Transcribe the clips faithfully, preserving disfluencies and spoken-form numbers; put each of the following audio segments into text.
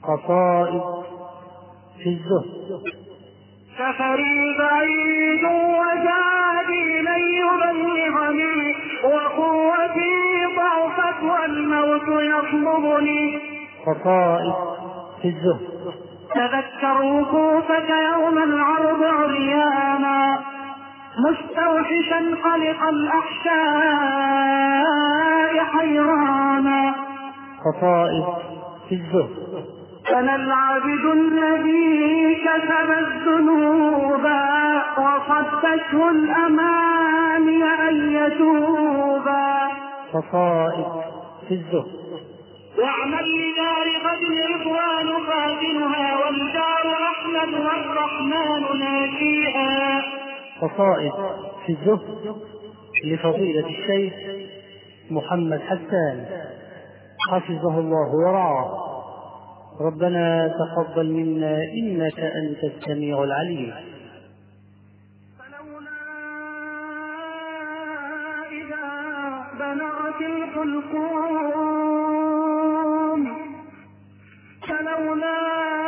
قصائد في الزهد. سفري بعيد وزادي لن يبلغني، وقوتي ضعفت والموت يطلبني. قصائد في الزهد. تذكر وقوفك يوم العرض عريانا، مستوحشا قلق الأحشاء حيرانا. قصائد في الزهد. أنا العبد الذي كسب الذنوب، وصدته الأماني أن يتوبا. قصائد في الزهد. واعمل لدار غد رضوان خازنها، والدار أحمد والرحمن ناجيها. قصائد في الزهد لفضيلة الشيخ محمد حسان حفظه الله ورعاه. ربنا تقبل منا إنك أنت السميع العليم. فلولا إذا بلغت الحلقوم، فلولا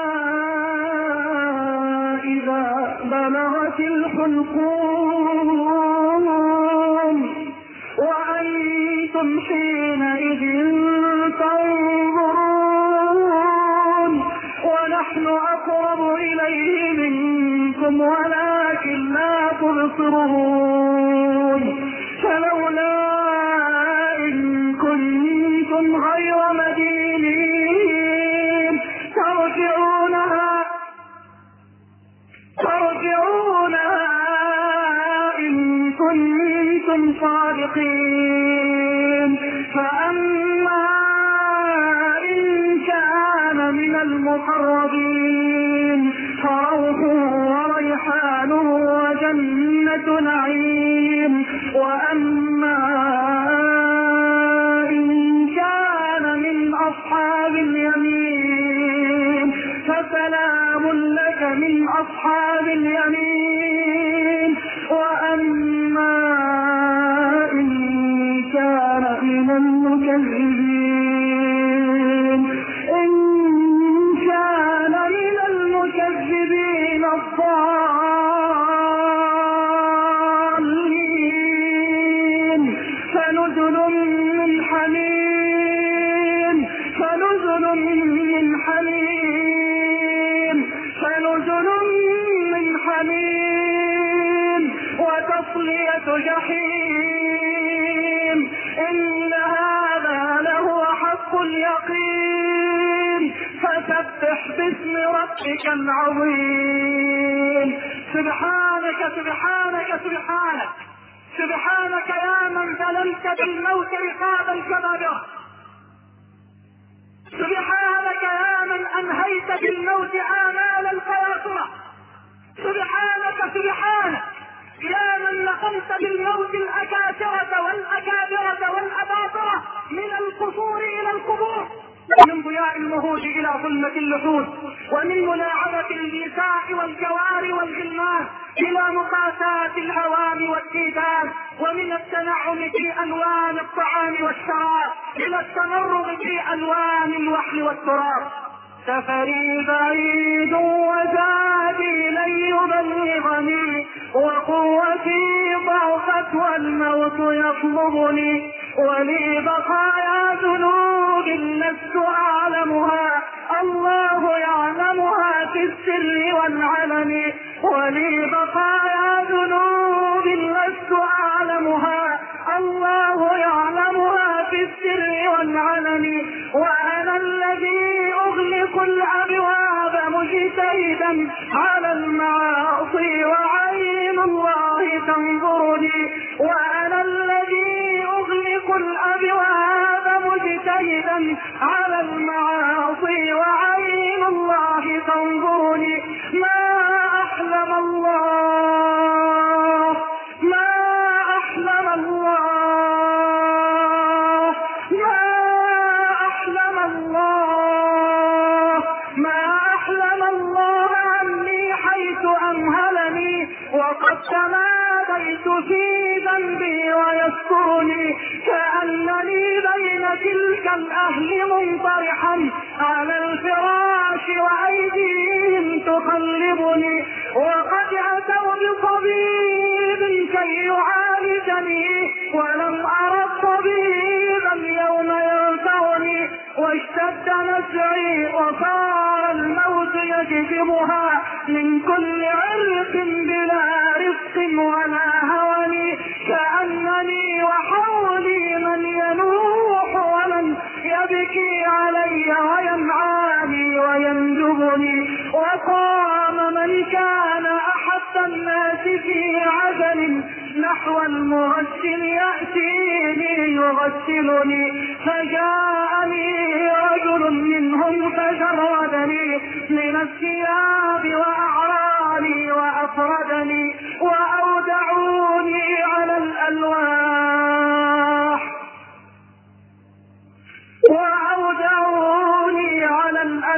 إذا بلغت الحلقوم، وأنتم حينئذ تنظرون، ونحن أقرب إليه منكم ولكن لا تبصرون. فلولا إن كنتم غير مدينين ترجعونها ترجعونها إن كنتم صادقين. فأما إن كان من المقربين فروح وريحان وجنة نعيم. وأما إن كان من أصحاب اليمين فسلام لك من أصحاب اليمين. وأما إن كان من المكذبين إن كان من المكذبين الضالين فنزل من حميم فنزل من حميم فنزل من حميم وتصلية جحيم. إن هذا لهو حق اليقين. فسبح باسم ربك العظيم. سبحانك سبحانك سبحانك سبحانك يا من ظلمت بالموت رقابا كبابرة. سبحانك يا من أنهيت بالموت آمال القياصرة. سبحانك سبحانك يا من نقلت بالموت الأكاسرة والأكابرة والأباطرة من القصور إلى القبور، ومن ضياء المهود إلى ظلمة اللحود، ومن ملاعبة النساء والجوار والغلمان إلى مقاساة الهوام والتيتان، ومن التنعم في ألوان الطعام والشراب إلى التمرغ في ألوان الوحل والتراب. سفري بعيد وزادي لن يبلغني، وقوتي ضعفت والموت يطلبني، ولي بقايا ذنوب لست أعلمها الله يعلمها في السر والعلن. ولي بقايا ذنوب لست أعلمها الله يعلمها في السر والعلن. وأنا الذي أغلق الأبواب مجتهدا على المعاصي وعين الله تنظرني. وأنا الذي أغلق الأبواب مجتهدا على المعاصي وعين الله تنظرني. ما أحلم الله ما أحلم الله ما أحلم الله ما أحلم الله عني حيث أمهلني، وقد تماديت في ذنبي ويذكرني، كأنني بين تلك الأهل منطرحا على الفراش بطبيب كي يعالجني ولم أرى الطبيب اليوم ينفعني، واشتد نزعي وصار الموت يجذبها من كل عرق بلا رزق ولا هوني، كأنني وحولي من ينوح ومن يبكي علي وينعاني ويندبني، وقام من كان أحب الناس في عجل نحو المغسل يأتيني يغسلني، فجاءني رجل منهم فجردني من الثياب وأعراني وأفردني وأودعوني على الألواح وأودعوني على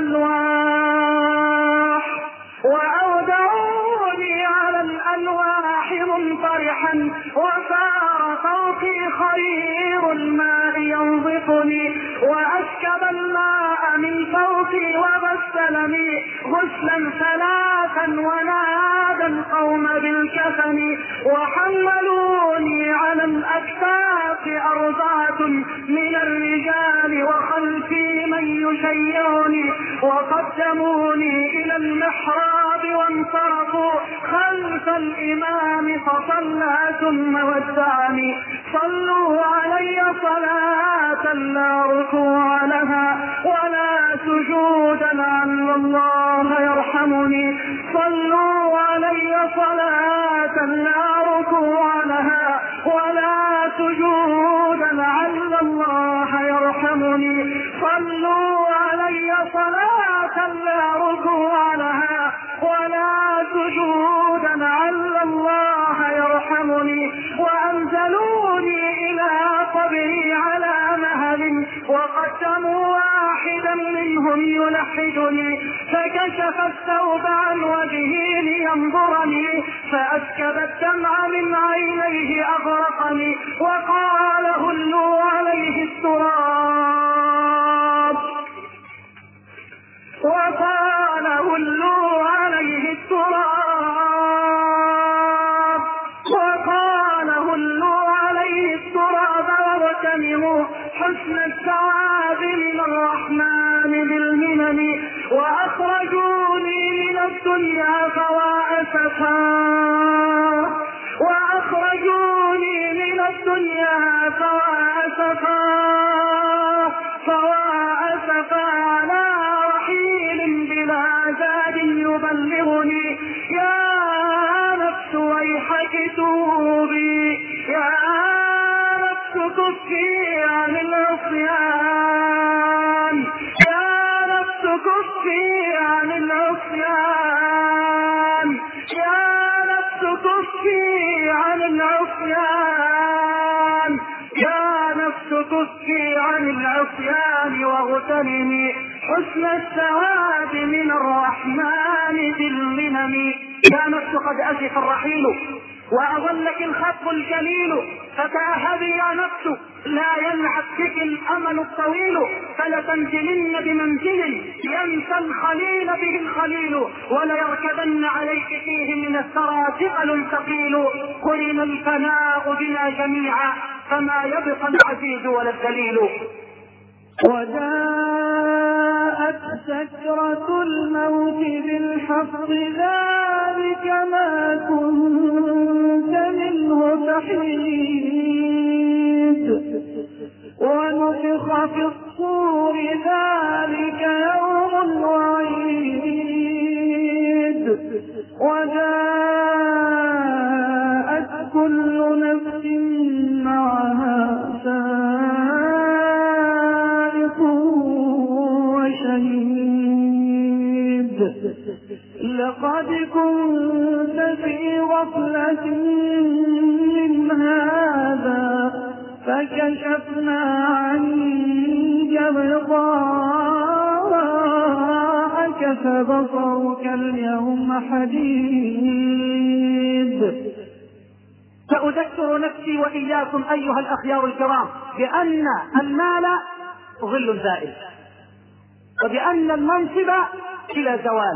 الألواح وأودعوني على الألواح منطرحا، وصار فوقي خير الماء ينظفني، وأسكب الماء من فوقي وغسلني غسلا ثلاثا، ونادى القوم بالكفن، وحملوني على الأكتاف أربعة من الرجال وخلفي من يشيعني، وقدموني إلى المحراب وانصرفوا خلف الإمام فصلى ثم ودعني. صلوا علي صلاة لا ركوع لها ولا سجودا لعل الله يرحمني، صلوا علي صلاة لا ركوع لها ولا سجودا لعل الله يرحمني، صلوا علي صلاة لا ركوع لها ولا سجودا لعل الله يرحمني، وأنزلوني إلى قبري على مهل، وقدموا واحدا منهم يلحدني، فكشف الثوب عن وجهي لينظرني، فأسكب الدمع من عينيه أغرقني، وقال هلوا عليه التراب وقال هلوا عليه التراب وقال هلوا عليه التراب واغتنموا حسن الثواب من الرحمن بالمنن، وأخرجوني من الدنيا فواسفا وأخرجوني من الدنيا فواسفا فواسفا على رحيل بلا زاد يبلغني، يا نفس ويحك توبي، يا نفس كفي عن العصيان، يا نفس كفي عن العصيان، يا نفس كفي عن العصيان، يا نفس كفي عن العصيان، واغتنمي حسن الثواب من الرحمن بالمنن. يا نفس قد أسف الرحيل وأظلك الخط الجليل، فتأهبي يا نفس لا يلعب بك الأمل الطويل، فلتنزلن بمنزل ينسى الخليل به الخليل، وليركبن عليك فيه من الثرى ثقل ثقيل، قرن الفناء بنا جميعا فما يبقى العزيز ولا الذليل. وجاءت سكرة الموت بالحق ذلك ما كنت منه تحيد، ونفخ في الصور ذلك يوم الوعيد، وجاءت كل نفس معها سائق وشهيد، لقد كنت في غفلة من هذا فكشفنا عنك غطاءك فبصرك اليوم حديد. سأذكر نفسي وإياكم أيها الأخيار الكرام بأن المال ظل زائل، وبأن المنصب إلى زوال،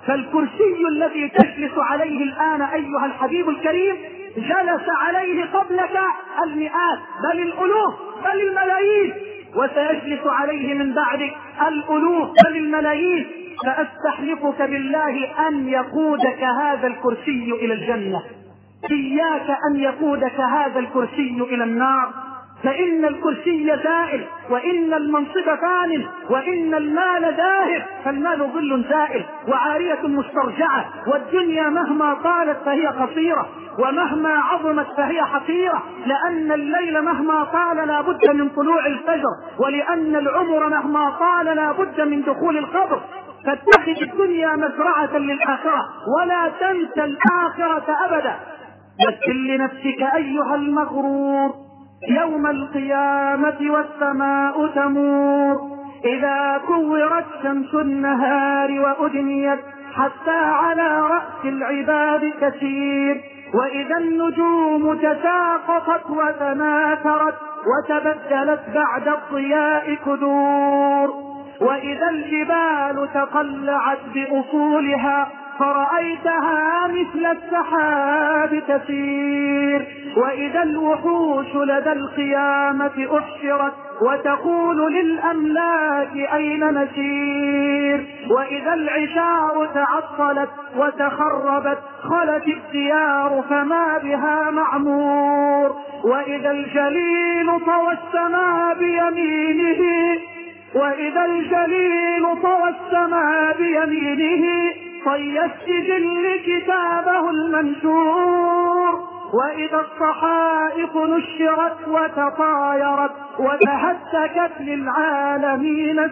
فالكرسي الذي تجلس عليه الآن أيها الحبيب الكريم جلس عليه قبلك المئات بل الألوف بل الملايين، وسيجلس عليه من بعدك الألوف بل الملايين. فأستحلفك بالله أن يقودك هذا الكرسي إلى الجنة، إياك أن يقودك هذا الكرسي إلى النار، فإن الكرسي زائل، وإن المنصب فان، وإن المال ذاهب، فالمال ظل زائل وعارية مسترجعة، والدنيا مهما طالت فهي قصيرة، ومهما عظمت فهي حقيرة، لأن الليل مهما طال لا بد من طلوع الفجر، ولأن العمر مهما طال لا بد من دخول القبر. فاتخذ الدنيا مزرعة للآخرة ولا تنسى الآخرة أبدا. مثل لنفسك أيها المغرور يوم القيامة والسماء تمور، إذا كورت شمس النهار وأدنيت حتى على رأس العباد تسير، وإذا النجوم تساقطت وتناثرت وتبدلت بعد الضياء كدور، وإذا الجبال تقلعت بأصولها فرأيتها مثل السحاب تسير، وإذا الوحوش لدى القيامة أحشرت وتقول للأملاك أين نسير، وإذا العشار تعطلت وتخربت خلت الديار فما بها معمور، وإذا الجليل طوى السماء بيمينه وإذا الجليل طوى السماء بيمينه طي السجل كتابه المنشور، وإذا الصحائف نشرت وتطايرت وتهتكت للعالمين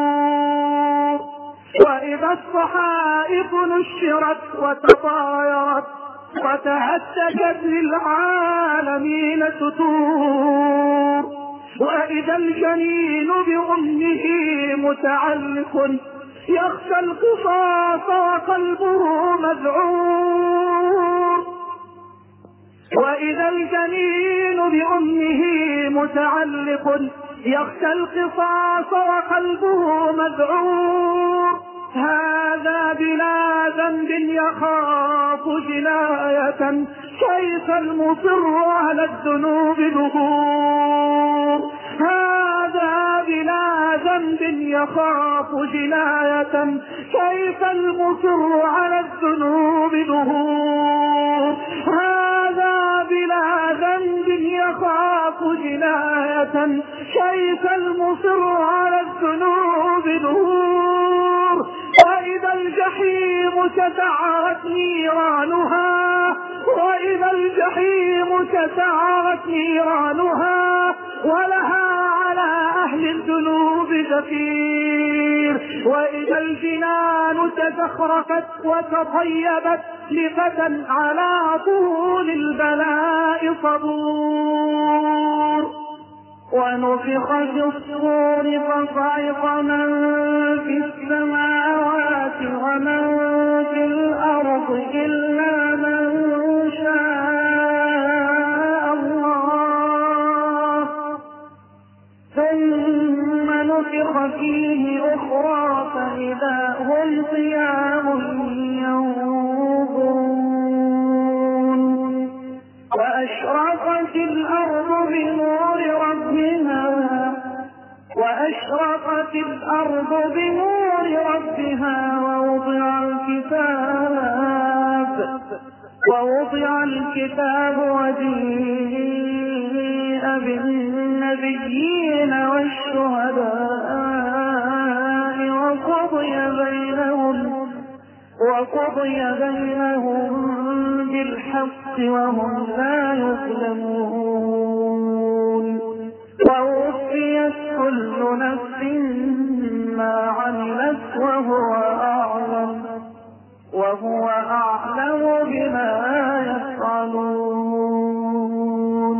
ستور، وإذا الصحائف نشرت وتطايرت وتهتكت للعالمين ستور، وإذا الجنين بأمه متعلق يخشى القصاص وقلبه مذعور، وإذا الجنين بأمه متعلق يخشى القصاص وقلبه مذعور، هذا بلا ذنب يخاف جناية كيف المصر على الذنوب ظهور، هذا بلا ذنب يخاف جناية كيف المصر على الذنوب ظهور، هذا بلا ذنب يخاف جناية كيف المصر على الذنوب ظهور، وإذا الجحيم تسعرت نيرانها وإذا الجحيم تسعرت نيرانها ولها على أهل الذنوب زفير، وإذا الجنان تزخرفت وتطيبت لفتى على طول البلاء صبور، ونفخ في الصور فصعق من في السماوات ومن في الأرض إلا من شاء الله، ثم نفخ فيه أخرى فإذا هم قيام ينظرون، وأشرقت الأرض بنور ربها وأشرقت الأرض بنور ربها ووضع الكتاب ووضع الكتاب وجيء بالنبيين والشهداء وقضي بينهم وقضي بينهم بالحق وهم لا يظلمون، ووفيت كل نفس ما عملت وهو أعلم وهو أعلم بما يفعلون.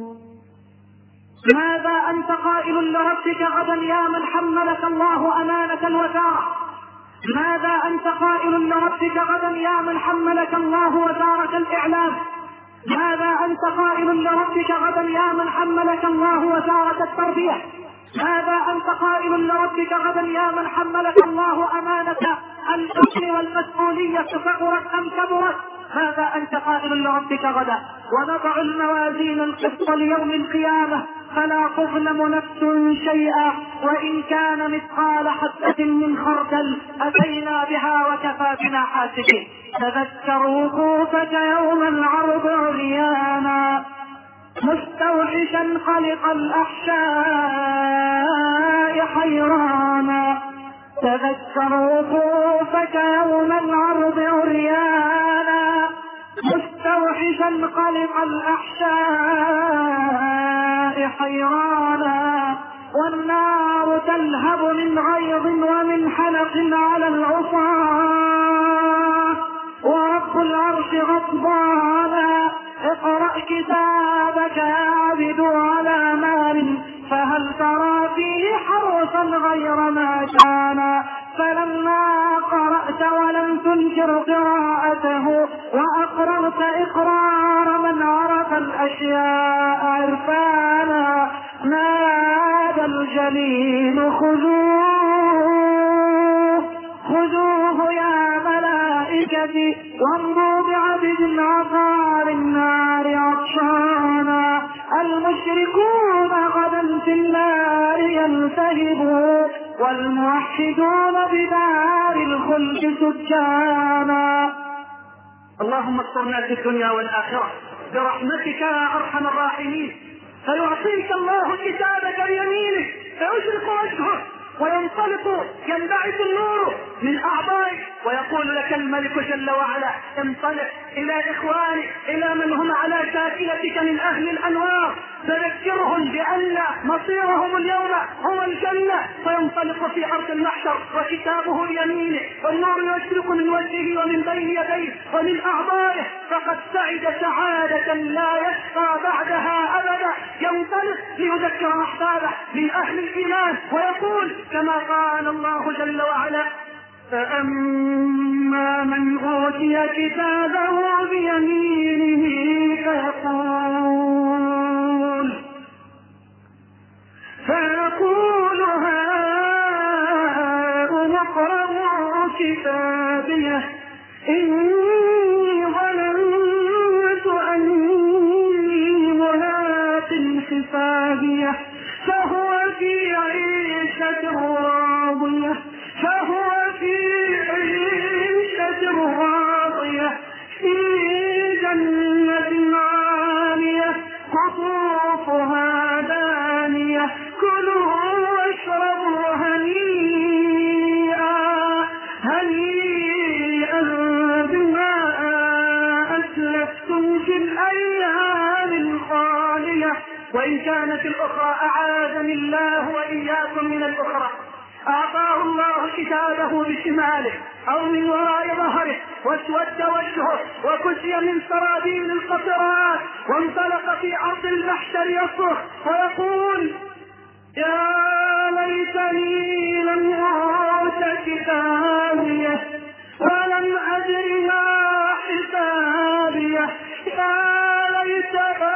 ماذا أنت قائل لربك غدا يا من حملك الله أمانة الوزارة؟ ماذا أنت قائل لربك غدا يا من حملك الله وزارة الإعلام؟ ماذا أنت قائل لربك غدا يا من حملك الله وزارة التربية؟ ماذا أنت قائل لربك غدا يا من حملك الله أمانة الحكم والمسؤولية صغرت أم كبرت؟ ماذا أنت قائل لربك غدا؟ ونضع الموازين القسط ليوم القيامة فلا تظلم نفس شيئا وإن كان مثقال حبة من خردل أتينا بها وكفى بنا حاسبين. تذكر وقوفك يوم العرض عريانا مستوحشا خلق الأحشاء حيرانا. تذكر وقوفك يوم العرض عريانا مستوحشا خلق الأحشاء حيرانا. والنار تلهب من غيظ ومن حلق على العصاة ورب العرش غضبانا. اقرأ كتابك يا عبد على مال فهل ترى فيه حرصا غير ما كان. فلما قرأت ولم تنكر قراءته وأقررت إقرار من عرف الأشياء عرفانا نادى الجليل خذوه خذوه يا ملائكتي وامضوا بعبد عطار النار عطشانا. المشركون غدا في النار يلتهبون والموحدون بدار الخلد سجانا. اللهم استرنا في الدنيا والآخرة برحمتك يا أرحم الراحمين. فيعطيك الله كتابك بيمينه فيشرق وجهه وينطلق ينبعث النور من أعضائك ويقول لك الملك جل وعلا انطلق إلى إخوانك إلى من هم على شاكلتك من أهل الأنوار فذكرهم بأن مصيرهم اليوم هو الجنة. فينطلق في أرض المحشر وكتابه بيمينه والنور يشرق من وجهه ومن بين يديه ومن أعضائه فقد سعد سعادة لا يشقى بعدها أبدا. ينطلق ليذكر أحبابه من أهل الإيمان ويقول كما قال الله جل وعلا فأما من أوتي كتابه بيمينه فيقول فيقول هاؤم اقرءوا كتابيه إني ظننت أني ملاق حسابيه فهو في عيشة راضية فهو في عيشة راضية في جنة عالية قطوفها دانية كلوا واشربوا هنيئا هنيئا بما أسلفتم في الأيام الخالية. وإن كانت الأخرى أعاذني الله وإياكم من الأخرى أعطاه الله كتابه بشماله أو من وراء ظهره واسود وجهه وكسي من سرابيل القطرات وانطلق في أرض المحشر يصرخ ويقول يا ليتني لم أوت كتابيه ولم أدر ما حسابيه يا ليتها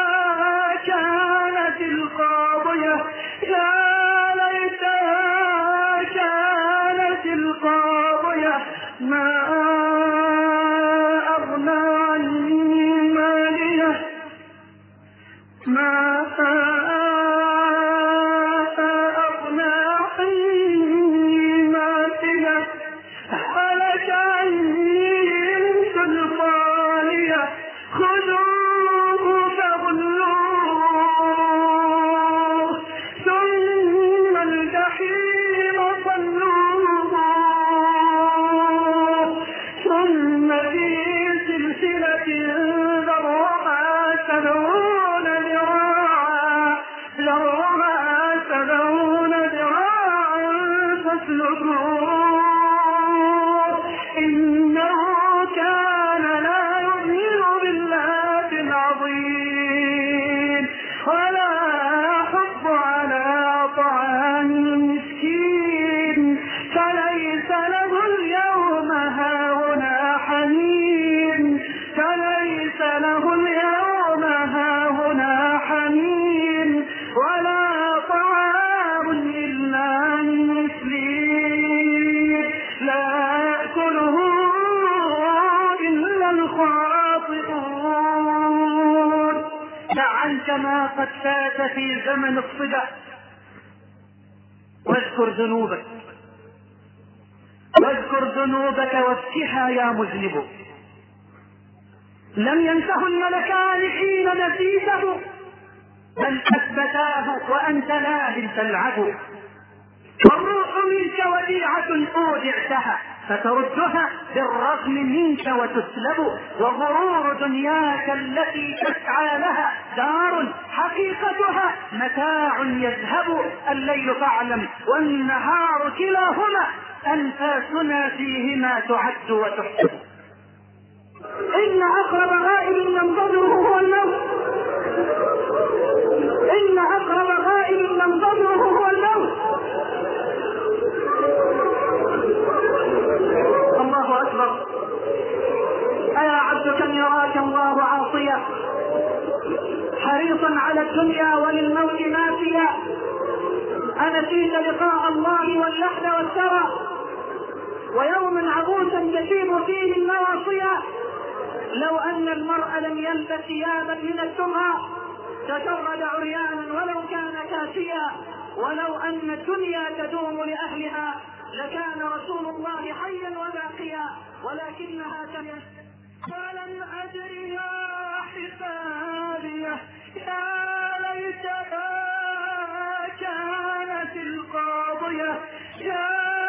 كانت القاضية يا ليتها كانت القاضية ما أغنى عني ماليه ما أغنى عني ماليه هلك عني سلطانيه خذوه فغلوه ثم الجحيم صلوه ثم في سلسلة ذرعها سبعون ذراعا ذرعها سبعون ذراعا فاسلكوه إنه كان لا يؤمن بالله العظيم ولا يحض على طعام المسكين فليس له اليوم هاهنا حميم فليس له اليوم هاهنا حميم ولا طعام إلا من غسلين عنك ما قد فات في زمن الصبا، واذكر ذنوبك واذكر ذنوبك وابكها يا مذنب. لم ينته الملكان حين نسيته، بل أثبتاه وأنت لاهٍ تلعب. والروح منك وديعة أودعتها، فتردها بالرغم منك وتسلب. وغرور دنياك التي تسعى لها دار، حقيقتها متاع يذهب. الليل فاعلم والنهار كلاهما، أنفاسنا فيهما تعد وتحسب. إن أقرب غائب ينتظره هو الموت، إن أقرب غائب ينتظره هو الموت. الله أكبر. أيا عبد كم يراك الله عاصيا، حريصا على الدنيا وللموت ناسيا، أنسيت لقاء الله واللحد والثرى، ويوم عبوسا تشيب فيه النواصيا. لو أن المرء لم يلبس ثيابا من الدمى تجرد عريانا ولو كان كاسيا. ولو أن الدنيا تدوم لأهلها لكان رسول الله حيا وباقيا، ولكنها تمت. فلم أدري يا حسابيه، يا ليتها كانت القاضية، يا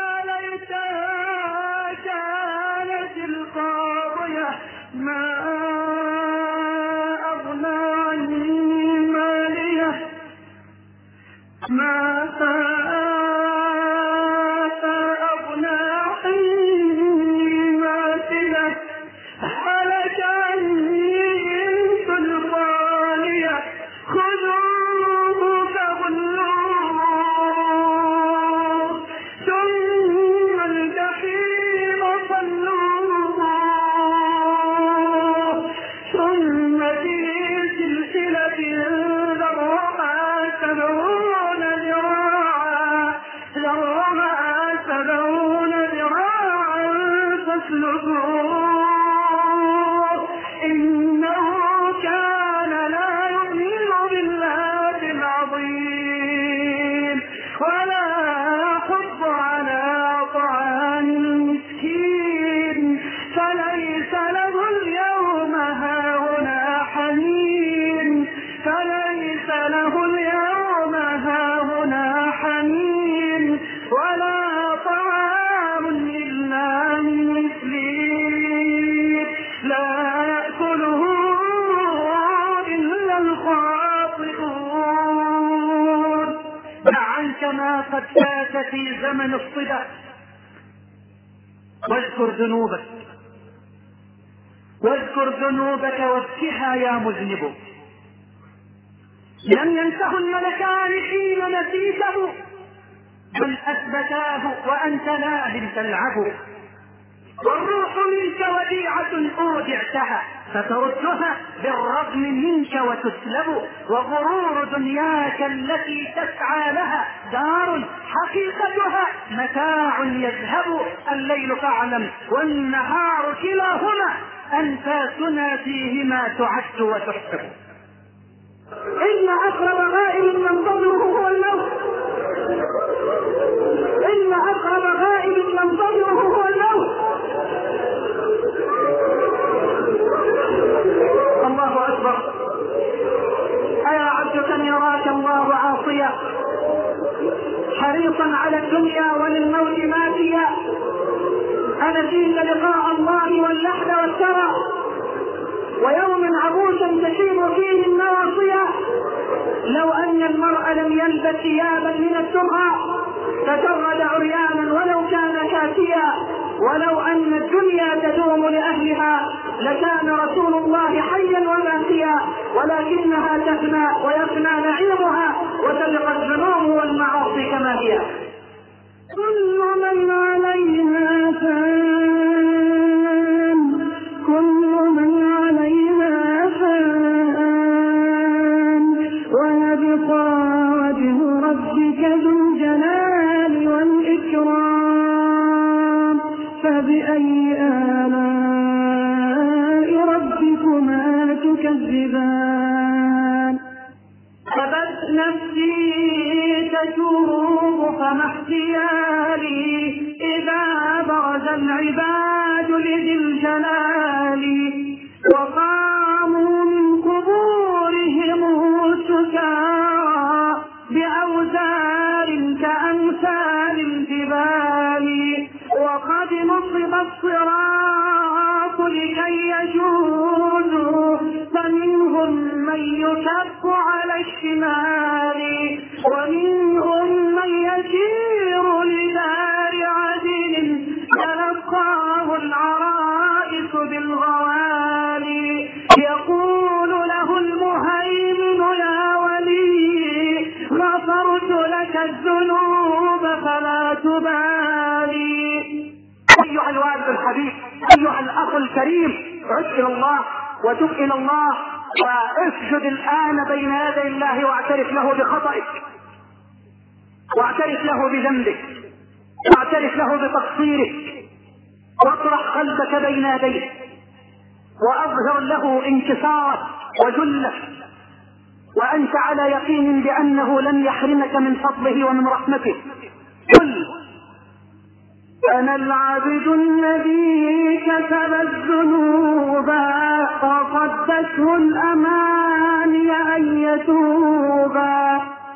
ليتها كانت القاضية. ما أغنى عني مالية، ما أغنى عني مالية، هلك عني سلطانية. خذوه فغلوه ثم الجحيم صلوه، ثم في سلسلة ذرعها سبعون ذراعا، ذرعها سبعون ذراعا فاسلكوه. إنه كان لا يؤمن بالله العظيم ولا يحض على طعام المسكين، فليس له اليوم هاهنا حميم، فليس له اليوم هاهنا حميم، ولا طعام إلا من غسلين، لا يأكله إلا الخاطئون. دع عنك ما قد فات في زمن الصبا، واذكر ذنوبك واذكر ذنوبك وابكها يا مذنب. لم ينته الملكان حين نسيته، بل أثبتاه وأنت لاهٍ تلعب. والروح منك وديعة أودعتها، فتردها بالرغم منك وتسلب. وغرور دنياك التي تسعى لها دار، حقيقتها متاع يذهب. الليل فاعلم والنهار كلاهما، أنفاسنا فيهما تعد وتحسب. إن أقرب غائب ينتظره هو الموت، إن أقرب غائب ينتظره هو الموت. الله أكبر. أيا عبد كم يراك الله عاصيا، حريصا على الدنيا وللموت ناسيا، أنسيت لقاء الله واللحد والثرى، ويوم عبوسا تشيب فيه النواصيا. لو أن المرء لم يلبس ثيابا من الدمى تجرد عريانا ولو كان كاسيا. ولو أن الدنيا تدوم لأهلها لكان رسول الله حيا وباقيا، ولكنها تفنى ويفنى نعيمها وتبقى الذنوب والمعاصي كما هي. كل من عليها فان، كل من عليها فان، ويبقى وجه ربك ذو الجلال والإكرام. فبأي آلاء ربكما تكذبان. نفسي تتوب فما احتيالي إذا برز العباد لذي الجلال وقاموا من قبورهم سكارى بأوزار كأمثال الجبال وقد نصب الصراط لكي يجوزوا فمنهم من يكف على الشمال ومنهم من يسير لدار عدن تلقاه العرائس بالغوالي يقول له المهيمن يا ولي غفرت لك الذنوب فلا تبالي. أيها الوالد الحبيب، أيها الأخ الكريم، عد إلى الله وتب إلى الله واسجد الآن بين يدي الله واعترف له بخطئك واعترف له بذنبك واعترف له بتقصيرك واطرح قلبك بين يديه وأظهر له انكسارك وذلك وأنت على يقين بأنه لن يحرمك من فضله ومن رحمته. قل أنا العبد الذي كسب الذنوب وصدته الأماني أن يتوبا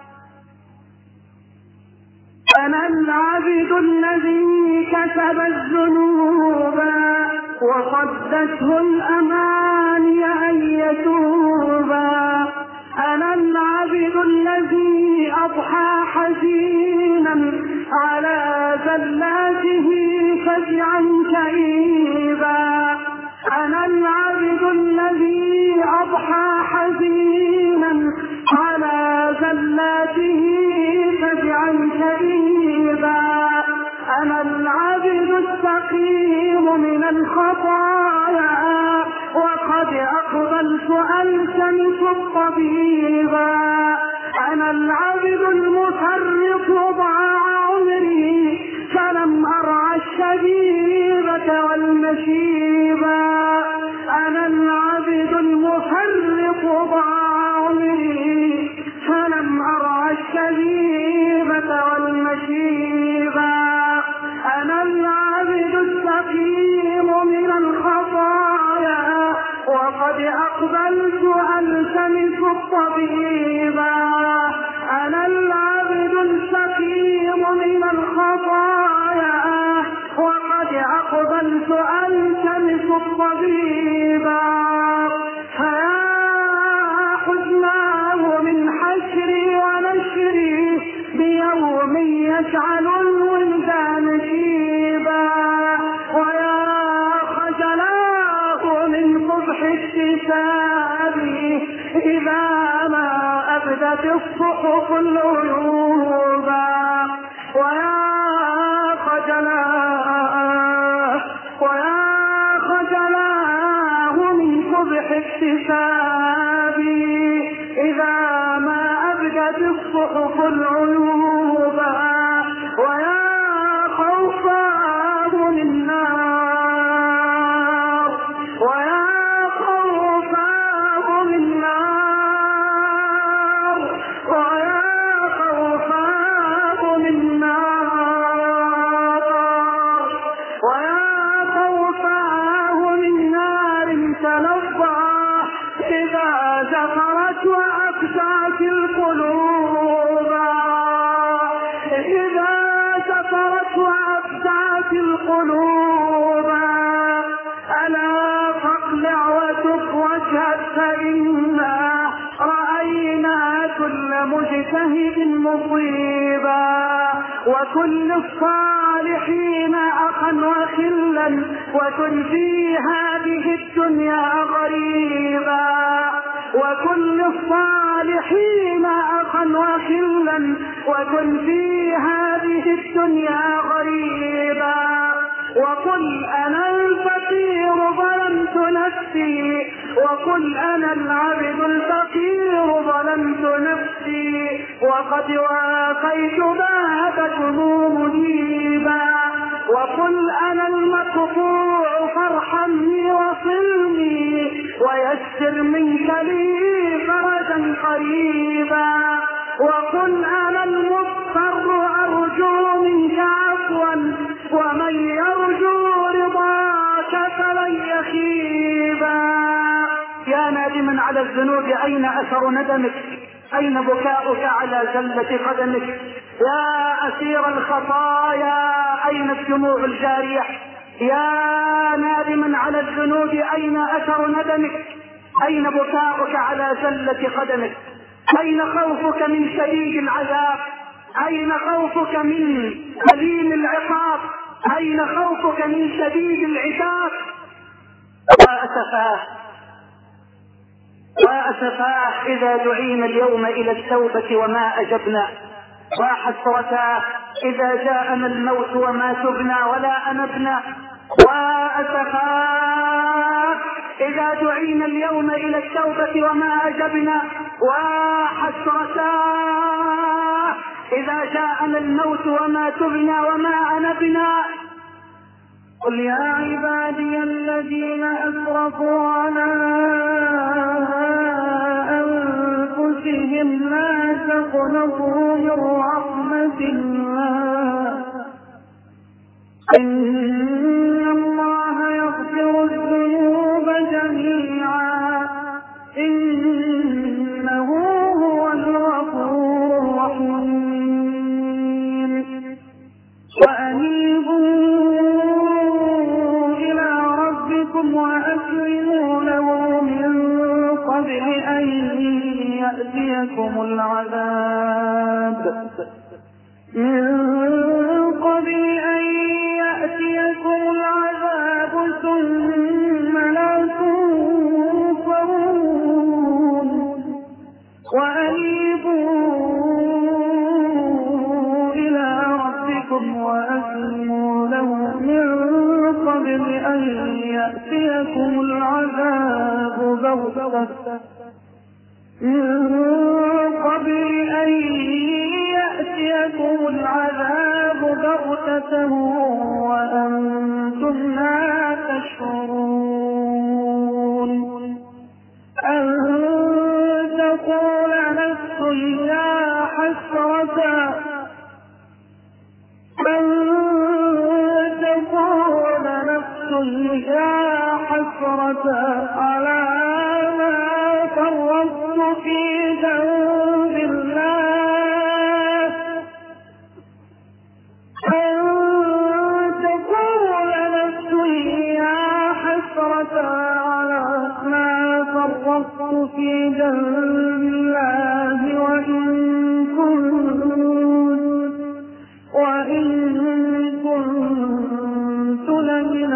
أنا العبد الذي كسب الذنوب وصدته الأماني أن يتوبا أنا العبد الذي أضحى حزينا على زلاته فزعا كئيبا أنا العبد الذي أضحى حزينا على زلاته فزعا كئيبا أنا العبد السقيم من الخطايا وقد أقبلت ألتمس الطبيبا أنا العبد المفرط ضاع عمري فلم أرعى الشبيبة والمشيبا أنا العبد المفرط ضاع عمري فلم أرعى الشبيبة والمشيبا أنا العبد السقيم من الخطايا وقد أقبلت ألتمس الطبيبا أنا العبد السقيم من الخطايا وقد أقبلت ألتمس الطبيبا فيا حزناه من حشري ونشري بيوم يجعل الولدان شيبا ويا خجلاه من قبح اكتسابي إذا ما أبدت الصحف العيوبا ويا خجلاه ويا خجلاه من قبح اكتسابي إذا ما أبدت الصحف العيوبا ويا خوفاه من نار ويا خوفاه من نار ويا خوفاه من نار ويا خوفاه من نار تلظى إذا زفرت وأفزعت القلوب إذا زفرت وأفزعت القلوب ألا فاقلع وتب واشهد فإنا رأينا كل مجتهد مصيبا وكل الصالحين أخا وخلا وكن في هذه الدنيا غريبا وكل الصالحين أخا وخلا وكن في هذه الدنيا غريبا وقل أنا الفقير ظلمت نفسي وقل أنا العبد الفقير ظلمت نفسي وقد واقيت بابكم مجيبا وقل أنا المقطوع فارحمني وصلني ويسر منك لي فرجا قريبا وقل أنا المضطر أرجو منك عفوا ومن يرجو رضاك فلن يخيبا. يا نادما على الذنوب أين أثر ندمك؟ أين بكاؤك على زلة قدمك؟ يا أسير الخطايا أين الدموع الجارية؟ يا نادما على الذنوب أين أثر ندمك؟ أين بكاؤك على زلة قدمك؟ أين خوفك من شديد العذاب؟ أين خوفك من أليم العقاب؟ أين خوفك من شديد العتاب؟ وأسفاه وأسفاه إذا دعينا اليوم إلى التوبة وما أجبنا، وحسرتاه إذا جاءنا الموت وما تبنا ولا أنبنا، وأسفاه إذا دعينا اليوم إلى التوبة وما أجبنا، وحسرتاه إذا جاءنا الموت وما تبنا وما أنبنا. قل يا عبادي الذين أسرفوا على أنفسهم لا تقنطوا من رحمة الله إن الله يغفر الذنوب جميعا إنه هو الغفور الرحيم. وأنيبوا وأسلموا له من قبل أن يأتيكم العذاب من قبل أن يأتيكم العذاب ثم لا تنصرون. وأنيبوا إلى ربكم وأسلموا له من قبل أن يأتيكم العذاب بغتة من قبل أن يأتيكم العذاب بغتة وأنتم لا تشعرون. أن تقول نفس يا حسرة يا حسرة على ما فرطت في ذنب الله أن تقول نفس يا حسرة على ما فرطت في ذنب الله وإن كنت وإن كنت لمن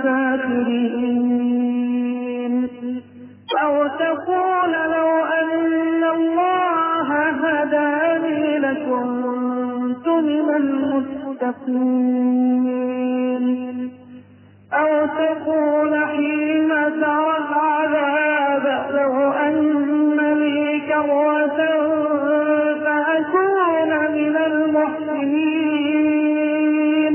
الساخرين. أو تقول لو أن الله هداني لكنت من المتقين. أو تقول حين ترى العذاب لو أن لي كرة فأكون من المحسنين.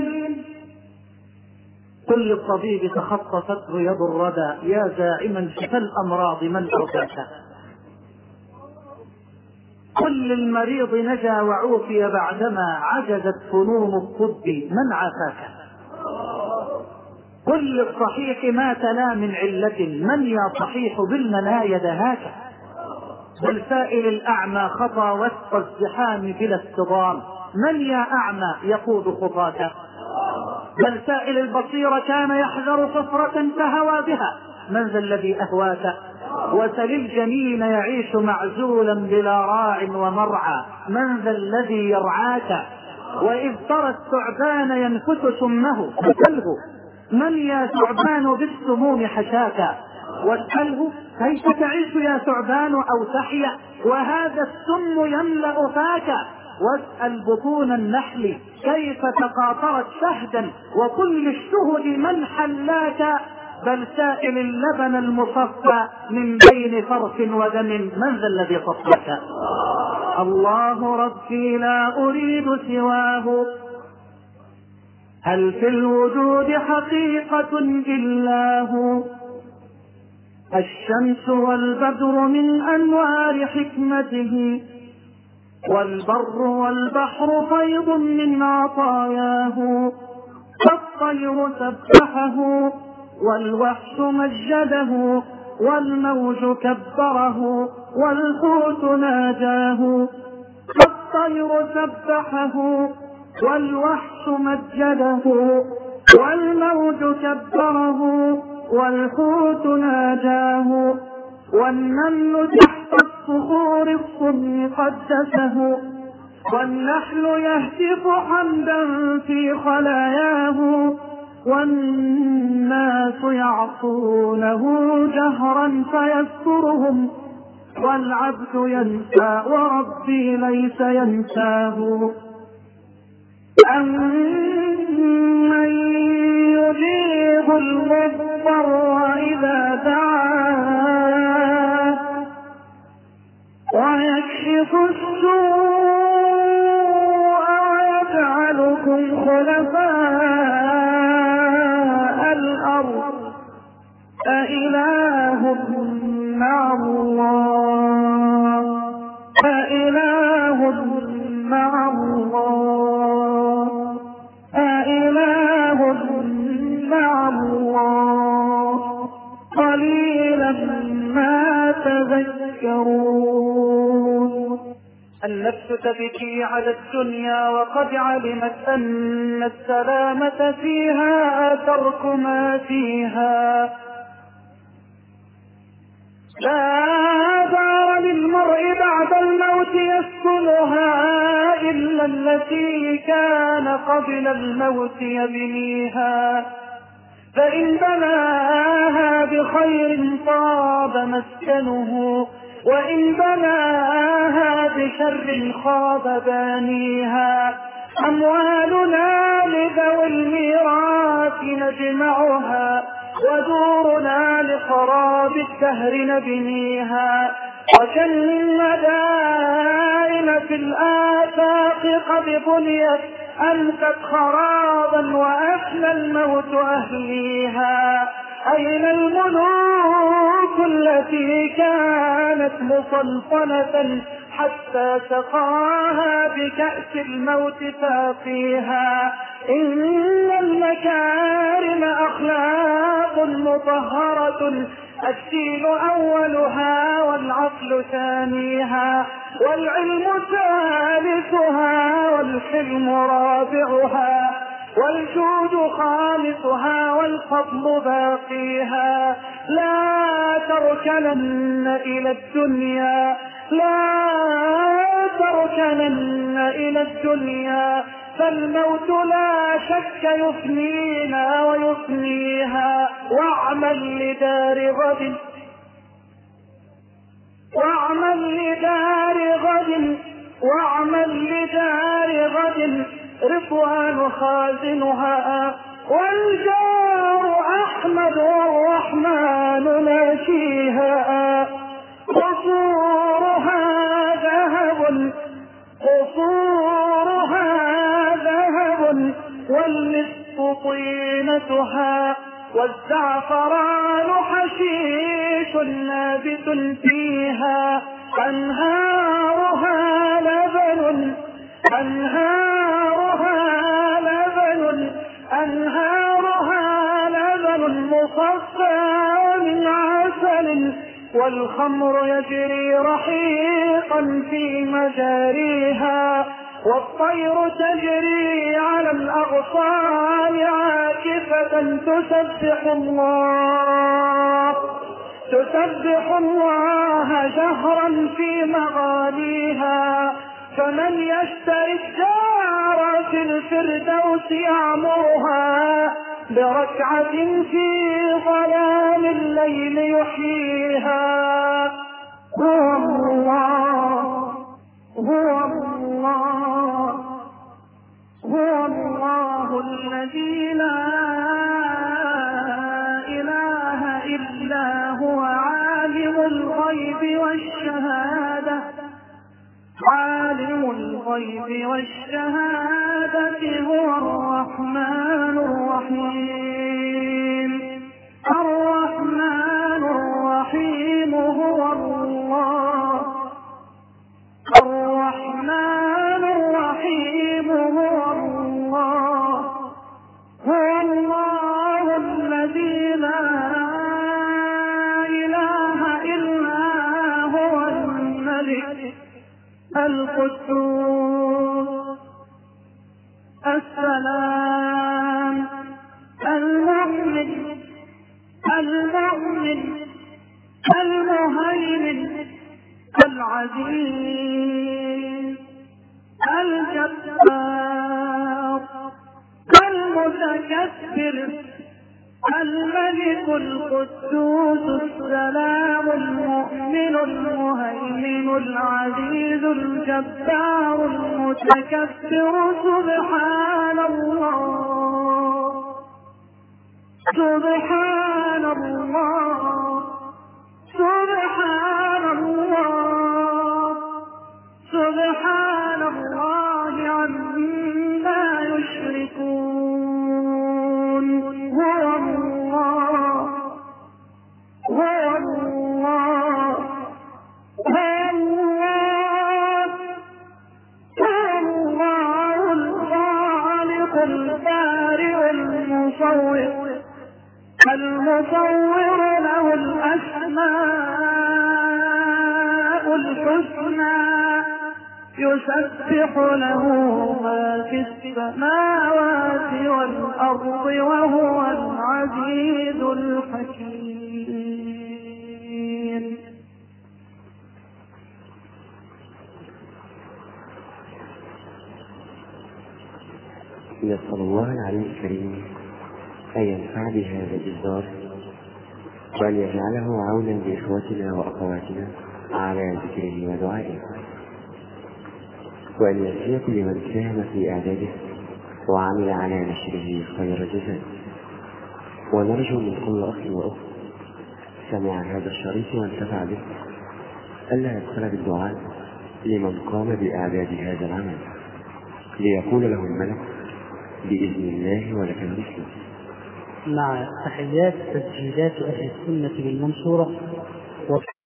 كل الطبيب تخطفته يد الردى يا زاعما شفى الأمراض من أرضاك. كل المريض نجا وعوفي بعدما عجزت فنون الطب من عافاك. كل الصحيح ما تلا من علة من يا صحيح بالمنايا دهاك. بل سائل الأعمى خطى وسط الزحام بلا اصطدام من يا أعمى يقود خطاك. بل سائل البصير كان يحذر صفرة فهوى بها من ذا الذي أهواك. وسل الجنين يعيش معزولا بلا راع ومرعى من ذا الذي يرعاك. وإذ ترى الثعبان ينفث سمه فاسأله من يا ثعبان بالسموم حشاك. واسأله كيف تعيش يا ثعبان أو تحيا وهذا السم يملأ فاك. واسأل بطون النحل كيف تقاطرت شهدا وكل الشهد من حلاك. بل سائل اللبن المصفى من بين فرث ودم من ذا الذي صفاك. الله ربي لا أريد سواه هل في الوجود حقيقة إلا هو. الشمس والبدر من أنوار حكمته والبر والبحر فيض من عطاياه، فالطير سبحه والوحش مجده، والموج كبره والحوت ناجاه. فالطير سبحه والوحش مجده، والموج كبره والحوت ناجاه. والنمل تحت الصخور الصم قدسه، والنحل يهتف حمدا في خلاياه. والناس يعصونه جهرا فيذكرهم، والعبد ينسى وربي ليس ينساه. أمن يجيب المضطر إذا دعاه، ويكشف السوء ويجعلكم خلفاء الأرض، أإله مع الله أإله مع الله أإله مع الله قليلا ما تذكرون. النفس تبكي على الدنيا وقد علمت أن السلامة فيها ترك ما فيها. لا دار للمرء بعد الموت يسكنها إلا التي كان قبل الموت يبنيها، فإن بناها بخير طاب مسكنه، وإن بناها بشر خاب بانيها. أموالنا لذوي الميراث نجمعها، ودورنا لخراب الدهر نبنيها. وكم من مدائن في الآفاق قد بنيت أنفت خرابا وأفنى الموت أهليها. أين الملوك التي كانت مسلطنة حتى سقاها بكأس الموت ساقيها؟ إن المكارم أخلاق مطهرة، الدين أولها والعقل ثانيها، والعلم ثالثها والحلم رابعها، والجود خامسها والفضل باقيها. لا تركنن إلى الدنيا لا تركنن إلى الدنيا فالموت لا شك يفنينا ويفنيها. واعمل لدار غد واعمل لدار غد واعمل لدار غد رضوان خازنها، والجار أحمد والرحمن ناشيها. قصورها ذهب قصورها ذهب والمسك طينتها، والزعفران حشيش نابت فيها. أنهارها لبن أنهارها لبن أنهارها لبن مصفى من عسل، والخمر يجري رحيقا في مجاريها. والطير تجري على الأغصان عاكفة تسبح الله تسبح الله جهرا في مغانيها. فمن يشتري الدار في الفردوس يعمرها، بركعة في ظلام الليل يحييها. هو الله هو الله هو الله الذي لا إله إلا هو، عالم الغيب والشهادة عالم الغيب والشهادة هو الرحمن الرحيم. الرحمن الرحيم هو الله الرحمن القدوس السلام المؤمن المؤمن المهيمن العزيز الجبار المتكبر الملك القدوس السلام المؤمن المهيمن العزيز الجبار المتكبر سبحان الله سبحان الله سبحان الله سبحان الله عما يشركون هو الله هو الله هو الله هو الله الخالق البارئ المصور المصور له الأسماء الحسنى يسبح له ما في السماوات والأرض وهو العزيز الحكيم. نسأل الله العلي الكريم أن ينفع بهذا الإصدار وأن يجعله عونا لإخوتنا وأخواتنا على ذكره ودعائه، وأن يجزي كل من ساهم في إعداده وعمل على نشره خير جزاء. ونرجو من كل أخ وأخت سمع هذا الشريط وانتفع به ألا يبخل بالدعاء لمن قام بإعداد هذا العمل ليقول له الملك بإذن الله ولك المثل. مع تحيات تسجيلات أهل السنة بالمنصورة.